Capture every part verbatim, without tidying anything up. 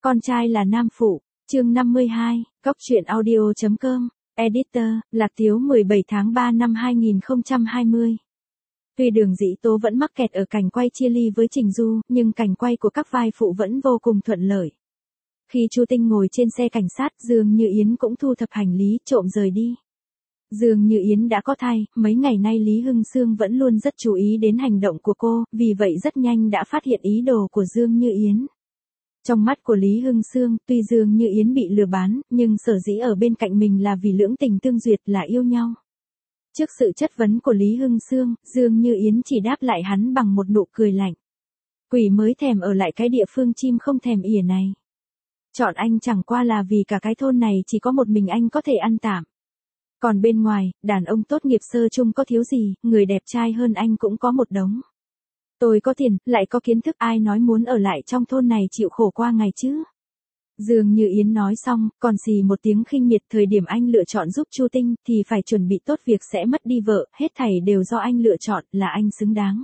Con trai là nam phụ, chương năm mươi hai, Cóc truyện audio.com, Editor, Lạc Tiếu mười bảy tháng ba năm hai nghìn không trăm hai mươi. Tuy Đường Dĩ Tố vẫn mắc kẹt ở cảnh quay chia ly với Trình Du, nhưng cảnh quay của các vai phụ vẫn vô cùng thuận lợi. Khi Chu Tinh ngồi trên xe cảnh sát, Dương Như Yến cũng thu thập hành lý, trộm rời đi. Dương Như Yến đã có thai, mấy ngày nay Lý Hưng Sương vẫn luôn rất chú ý đến hành động của cô, vì vậy rất nhanh đã phát hiện ý đồ của Dương Như Yến. Trong mắt của Lý Hưng Sương, tuy Dương Như Yến bị lừa bán, nhưng sở dĩ ở bên cạnh mình là vì lưỡng tình tương duyệt, là yêu nhau. Trước sự chất vấn của Lý Hưng Sương, Dương Như Yến chỉ đáp lại hắn bằng một nụ cười lạnh. Quỷ mới thèm ở lại cái địa phương chim không thèm ỉa này. Chọn anh chẳng qua là vì cả cái thôn này chỉ có một mình anh có thể ăn tạm. Còn bên ngoài, đàn ông tốt nghiệp sơ chung có thiếu gì, người đẹp trai hơn anh cũng có một đống. Tôi có tiền, lại có kiến thức, ai nói muốn ở lại trong thôn này chịu khổ qua ngày chứ. Dương Như Yến nói xong, còn xì một tiếng khinh miệt, thời điểm anh lựa chọn giúp Chu Tinh, thì phải chuẩn bị tốt việc sẽ mất đi vợ, hết thảy đều do anh lựa chọn, là anh xứng đáng.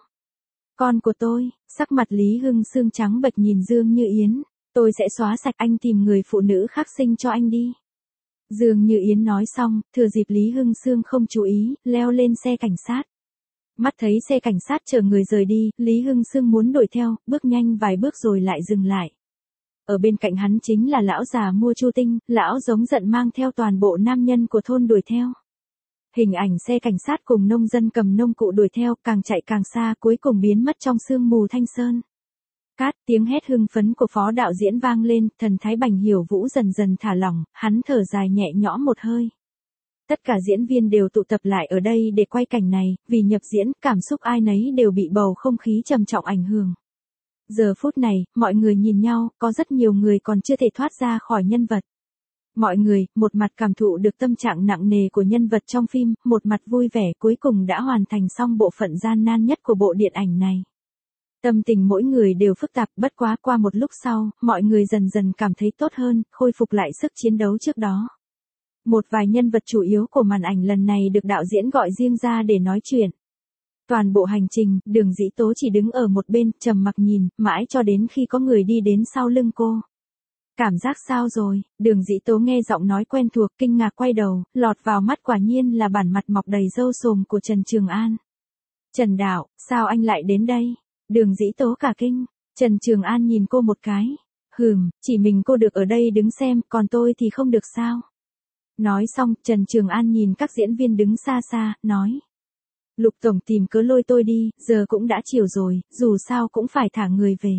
Con của tôi, sắc mặt Lý Hưng Sương trắng bệch nhìn Dương Như Yến, tôi sẽ xóa sạch, anh tìm người phụ nữ khác sinh cho anh đi. Dương Như Yến nói xong, thừa dịp Lý Hưng Sương không chú ý, leo lên xe cảnh sát. Mắt thấy xe cảnh sát chở người rời đi, Lý Hưng Sương muốn đuổi theo, bước nhanh vài bước rồi lại dừng lại. Ở bên cạnh hắn chính là lão già mua Chu Tinh, lão giống giận mang theo toàn bộ nam nhân của thôn đuổi theo. Hình ảnh xe cảnh sát cùng nông dân cầm nông cụ đuổi theo, càng chạy càng xa, cuối cùng biến mất trong sương mù thanh sơn. Cát, tiếng hét hưng phấn của phó đạo diễn vang lên, thần thái Bành Hiểu Vũ dần dần thả lỏng, hắn thở dài nhẹ nhõm một hơi. Tất cả diễn viên đều tụ tập lại ở đây để quay cảnh này, vì nhập diễn, cảm xúc ai nấy đều bị bầu không khí trầm trọng ảnh hưởng. Giờ phút này, mọi người nhìn nhau, có rất nhiều người còn chưa thể thoát ra khỏi nhân vật. Mọi người, một mặt cảm thụ được tâm trạng nặng nề của nhân vật trong phim, một mặt vui vẻ, cuối cùng đã hoàn thành xong bộ phận gian nan nhất của bộ điện ảnh này. Tâm tình mỗi người đều phức tạp, bất quá qua một lúc sau, mọi người dần dần cảm thấy tốt hơn, khôi phục lại sức chiến đấu trước đó. Một vài nhân vật chủ yếu của màn ảnh lần này được đạo diễn gọi riêng ra để nói chuyện. Toàn bộ hành trình, Đường Dĩ Tố chỉ đứng ở một bên, trầm mặc nhìn, mãi cho đến khi có người đi đến sau lưng cô. Cảm giác sao rồi? Đường Dĩ Tố nghe giọng nói quen thuộc, kinh ngạc quay đầu, lọt vào mắt quả nhiên là bản mặt mọc đầy râu xồm của Trần Trường An. Trần Đạo, sao anh lại đến đây? Đường Dĩ Tố cả kinh. Trần Trường An nhìn cô một cái. Hừm, chỉ mình cô được ở đây đứng xem, còn tôi thì không được sao? Nói xong, Trần Trường An nhìn các diễn viên đứng xa xa, nói. Lục tổng tìm cớ lôi tôi đi, giờ cũng đã chiều rồi, dù sao cũng phải thả người về.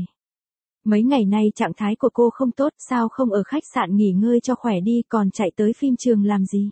Mấy ngày nay trạng thái của cô không tốt, sao không ở khách sạn nghỉ ngơi cho khỏe đi, còn chạy tới phim trường làm gì?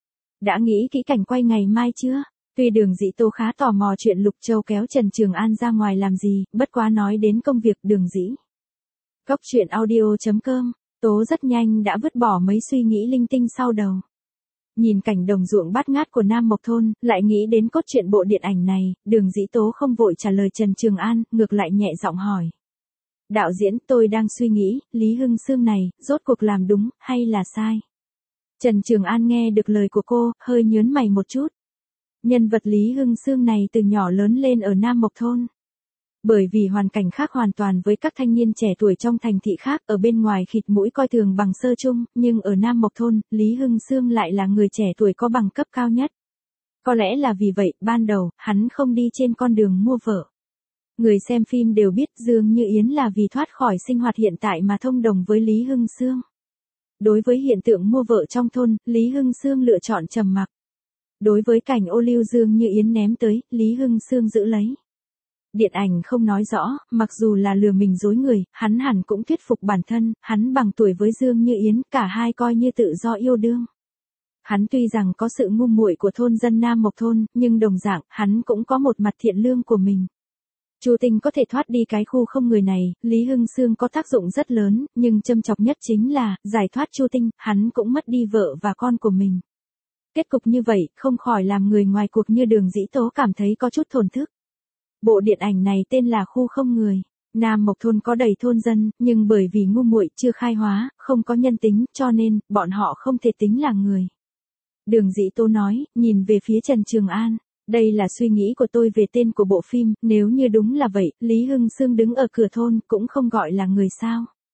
Đã nghĩ kỹ cảnh quay ngày mai chưa? Tuy Đường Dĩ Tố khá tò mò chuyện Lục Châu kéo Trần Trường An ra ngoài làm gì, bất quá nói đến công việc Đường Dĩ. Cóc truyện audio.com, Tố rất nhanh đã vứt bỏ mấy suy nghĩ linh tinh sau đầu. Nhìn cảnh đồng ruộng bát ngát của Nam Mộc Thôn, lại nghĩ đến cốt truyện bộ điện ảnh này, Đường Dĩ Tố không vội trả lời Trần Trường An, ngược lại nhẹ giọng hỏi. Đạo diễn, tôi đang suy nghĩ, Lý Hưng Sương này, rốt cuộc làm đúng, hay là sai? Trần Trường An nghe được lời của cô, hơi nhớn mày một chút. Nhân vật Lý Hưng Sương này từ nhỏ lớn lên ở Nam Mộc Thôn. Bởi vì hoàn cảnh khác hoàn toàn với các thanh niên trẻ tuổi trong thành thị khác, ở bên ngoài khịt mũi coi thường bằng sơ chung, nhưng ở Nam Mộc Thôn, Lý Hưng Sương lại là người trẻ tuổi có bằng cấp cao nhất. Có lẽ là vì vậy, ban đầu, hắn không đi trên con đường mua vợ. Người xem phim đều biết Dương Như Yến là vì thoát khỏi sinh hoạt hiện tại mà thông đồng với Lý Hưng Sương. Đối với hiện tượng mua vợ trong thôn, Lý Hưng Sương lựa chọn trầm mặc. Đối với cảnh ô liu Dương Như Yến ném tới, Lý Hưng Sương giữ lấy. Điện ảnh không nói rõ, mặc dù là lừa mình dối người, hắn hẳn cũng thuyết phục bản thân, hắn bằng tuổi với Dương Như Yến, cả hai coi như tự do yêu đương. Hắn tuy rằng có sự ngu muội của thôn dân Nam Mộc Thôn, nhưng đồng dạng, hắn cũng có một mặt thiện lương của mình. Chu Tinh có thể thoát đi cái khu không người này, Lý Hưng Sương có tác dụng rất lớn, nhưng châm chọc nhất chính là, giải thoát Chu Tinh, hắn cũng mất đi vợ và con của mình. Kết cục như vậy, không khỏi làm người ngoài cuộc như Đường Dĩ Tố cảm thấy có chút thổn thức. Bộ điện ảnh này tên là Khu Không Người. Nam Mộc Thôn có đầy thôn dân, nhưng bởi vì ngu muội chưa khai hóa, không có nhân tính, cho nên, bọn họ không thể tính là người. Đường Dĩ Tố nói, nhìn về phía Trần Trường An. Đây là suy nghĩ của tôi về tên của bộ phim, nếu như đúng là vậy, Lý Hưng Sương đứng ở cửa thôn cũng không gọi là người sao.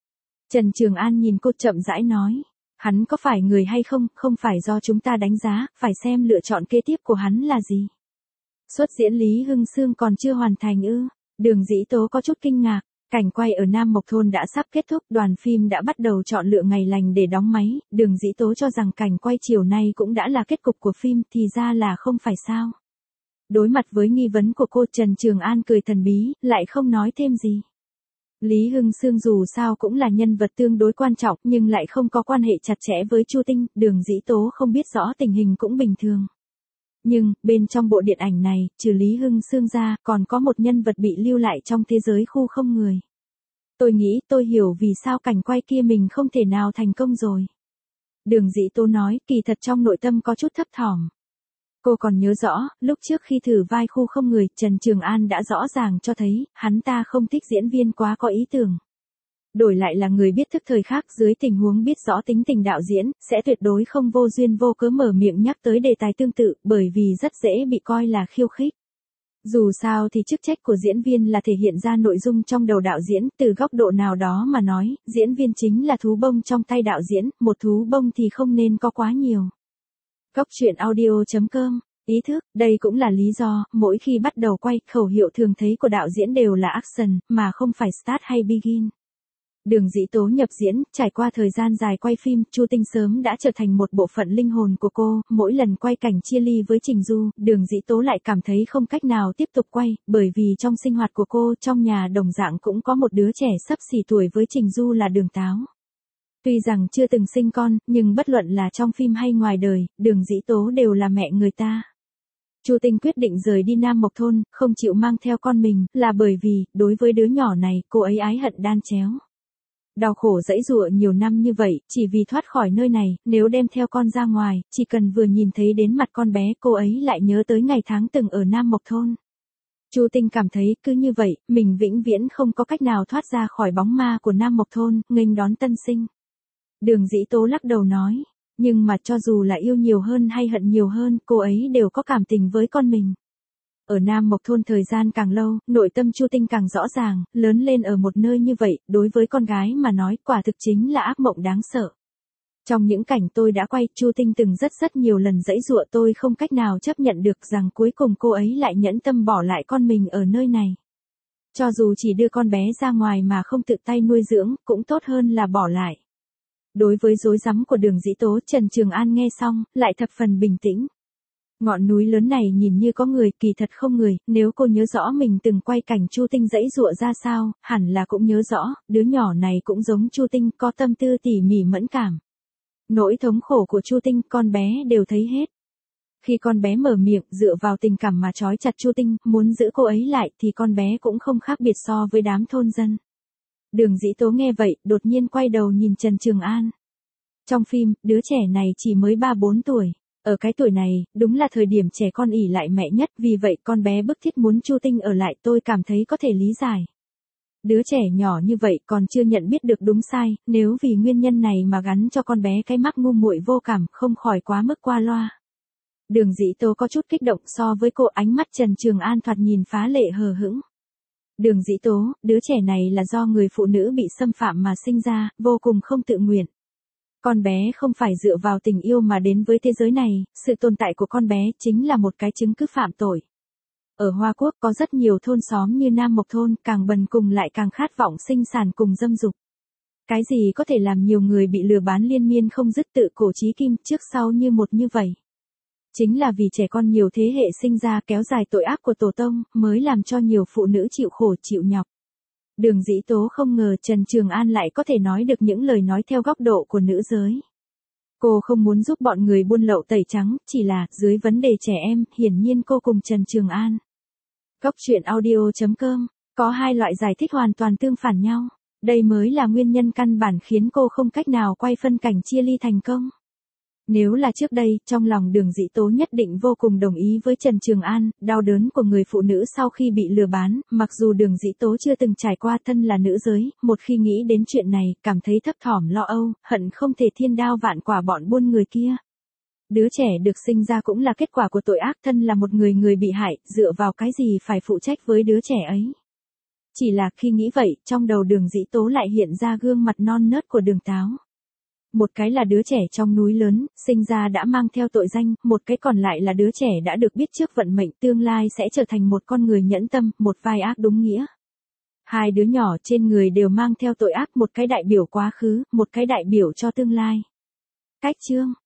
Trần Trường An nhìn cô chậm rãi nói. Hắn có phải người hay không, không phải do chúng ta đánh giá, phải xem lựa chọn kế tiếp của hắn là gì. Xuất diễn Lý Hưng Xương còn chưa hoàn thành ư? Đường Dĩ Tố có chút kinh ngạc. Cảnh quay ở Nam Mộc Thôn đã sắp kết thúc, đoàn phim đã bắt đầu chọn lựa ngày lành để đóng máy, Đường Dĩ Tố cho rằng cảnh quay chiều nay cũng đã là kết cục của phim, thì ra là không phải sao. Đối mặt với nghi vấn của cô, Trần Trường An cười thần bí, lại không nói thêm gì. Lý Hưng Xương dù sao cũng là nhân vật tương đối quan trọng nhưng lại không có quan hệ chặt chẽ với Chu Tinh, Đường Dĩ Tố không biết rõ tình hình cũng bình thường. Nhưng, bên trong bộ điện ảnh này, trừ Lý Hưng Xương ra, còn có một nhân vật bị lưu lại trong thế giới khu không người. Tôi nghĩ tôi hiểu vì sao cảnh quay kia mình không thể nào thành công rồi. Đường Dĩ Tố nói, kỳ thật trong nội tâm có chút thấp thỏm. Cô còn nhớ rõ, lúc trước khi thử vai khu không người, Trần Trường An đã rõ ràng cho thấy, hắn ta không thích diễn viên quá có ý tưởng. Đổi lại là người biết thức thời khác dưới tình huống biết rõ tính tình đạo diễn, sẽ tuyệt đối không vô duyên vô cớ mở miệng nhắc tới đề tài tương tự, bởi vì rất dễ bị coi là khiêu khích. Dù sao thì chức trách của diễn viên là thể hiện ra nội dung trong đầu đạo diễn, từ góc độ nào đó mà nói, diễn viên chính là thú bông trong tay đạo diễn, một thú bông thì không nên có quá nhiều. Góc truyện audio chấm com, ý thức, đây cũng là lý do, mỗi khi bắt đầu quay, khẩu hiệu thường thấy của đạo diễn đều là action, mà không phải start hay begin. Đường Dĩ Tố nhập diễn, trải qua thời gian dài quay phim, Chu Tinh sớm đã trở thành một bộ phận linh hồn của cô, mỗi lần quay cảnh chia ly với Trình Du, Đường Dĩ Tố lại cảm thấy không cách nào tiếp tục quay, bởi vì trong sinh hoạt của cô, trong nhà đồng dạng cũng có một đứa trẻ sắp xỉ tuổi với Trình Du là Đường Táo. Tuy rằng chưa từng sinh con, nhưng bất luận là trong phim hay ngoài đời, Đường Dĩ Tố đều là mẹ người ta. Chu Tinh quyết định rời đi Nam Mộc Thôn, không chịu mang theo con mình, là bởi vì, đối với đứa nhỏ này, cô ấy ái hận đan chéo. Đau khổ dẫy dụa nhiều năm như vậy, chỉ vì thoát khỏi nơi này, nếu đem theo con ra ngoài, chỉ cần vừa nhìn thấy đến mặt con bé, cô ấy lại nhớ tới ngày tháng từng ở Nam Mộc Thôn. Chu Tinh cảm thấy, cứ như vậy, mình vĩnh viễn không có cách nào thoát ra khỏi bóng ma của Nam Mộc Thôn, nghênh đón tân sinh. Đường Dĩ Tố lắc đầu nói, nhưng mà cho dù là yêu nhiều hơn hay hận nhiều hơn, cô ấy đều có cảm tình với con mình. Ở Nam Mộc Thôn thời gian càng lâu, nội tâm Chu Tinh càng rõ ràng, lớn lên ở một nơi như vậy, đối với con gái mà nói, quả thực chính là ác mộng đáng sợ. Trong những cảnh tôi đã quay, Chu Tinh từng rất rất nhiều lần giãy giụa, tôi không cách nào chấp nhận được rằng cuối cùng cô ấy lại nhẫn tâm bỏ lại con mình ở nơi này. Cho dù chỉ đưa con bé ra ngoài mà không tự tay nuôi dưỡng, cũng tốt hơn là bỏ lại. Đối với rối rắm của Đường Dĩ Tố, Trần Trường An nghe xong, lại thập phần bình tĩnh. Ngọn núi lớn này nhìn như có người, kỳ thật không người, nếu cô nhớ rõ mình từng quay cảnh Chu Tinh giãy giụa ra sao, hẳn là cũng nhớ rõ, đứa nhỏ này cũng giống Chu Tinh, có tâm tư tỉ mỉ mẫn cảm. Nỗi thống khổ của Chu Tinh, con bé đều thấy hết. Khi con bé mở miệng, dựa vào tình cảm mà trói chặt Chu Tinh, muốn giữ cô ấy lại, thì con bé cũng không khác biệt so với đám thôn dân. Đường Dĩ Tố nghe vậy, đột nhiên quay đầu nhìn Trần Trường An. Trong phim, đứa trẻ này chỉ mới ba bốn tuổi. Ở cái tuổi này, đúng là thời điểm trẻ con ỷ lại mẹ nhất, vì vậy con bé bức thiết muốn Chu Tinh ở lại, tôi cảm thấy có thể lý giải. Đứa trẻ nhỏ như vậy còn chưa nhận biết được đúng sai, nếu vì nguyên nhân này mà gắn cho con bé cái mác ngu muội vô cảm, không khỏi quá mức qua loa. Đường Dĩ Tố có chút kích động, so với cô, ánh mắt Trần Trường An thoạt nhìn phá lệ hờ hững. Đường Dĩ Tố, đứa trẻ này là do người phụ nữ bị xâm phạm mà sinh ra, vô cùng không tự nguyện. Con bé không phải dựa vào tình yêu mà đến với thế giới này, sự tồn tại của con bé chính là một cái chứng cứ phạm tội. Ở Hoa Quốc có rất nhiều thôn xóm như Nam Mộc Thôn, càng bần cùng lại càng khát vọng sinh sản cùng dâm dục. Cái gì có thể làm nhiều người bị lừa bán liên miên không dứt, tự cổ chí kim, trước sau như một như vậy. Chính là vì trẻ con nhiều thế hệ sinh ra kéo dài tội ác của tổ tông, mới làm cho nhiều phụ nữ chịu khổ chịu nhọc. Đường Dĩ Tố không ngờ Trần Trường An lại có thể nói được những lời nói theo góc độ của nữ giới. Cô không muốn giúp bọn người buôn lậu tẩy trắng, chỉ là, dưới vấn đề trẻ em, hiển nhiên cô cùng Trần Trường An. Góc truyện audio chấm com, có hai loại giải thích hoàn toàn tương phản nhau. Đây mới là nguyên nhân căn bản khiến cô không cách nào quay phân cảnh chia ly thành công. Nếu là trước đây, trong lòng Đường Dĩ Tố nhất định vô cùng đồng ý với Trần Trường An, đau đớn của người phụ nữ sau khi bị lừa bán, mặc dù Đường Dĩ Tố chưa từng trải qua, thân là nữ giới, một khi nghĩ đến chuyện này, cảm thấy thấp thỏm lo âu, hận không thể thiên đao vạn quả bọn buôn người kia. Đứa trẻ được sinh ra cũng là kết quả của tội ác, thân là một người người bị hại, dựa vào cái gì phải phụ trách với đứa trẻ ấy. Chỉ là khi nghĩ vậy, trong đầu Đường Dĩ Tố lại hiện ra gương mặt non nớt của Đường Táo. Một cái là đứa trẻ trong núi lớn, sinh ra đã mang theo tội danh, một cái còn lại là đứa trẻ đã được biết trước vận mệnh tương lai sẽ trở thành một con người nhẫn tâm, một vai ác đúng nghĩa. Hai đứa nhỏ trên người đều mang theo tội ác, một cái đại biểu quá khứ, một cái đại biểu cho tương lai. Cách chương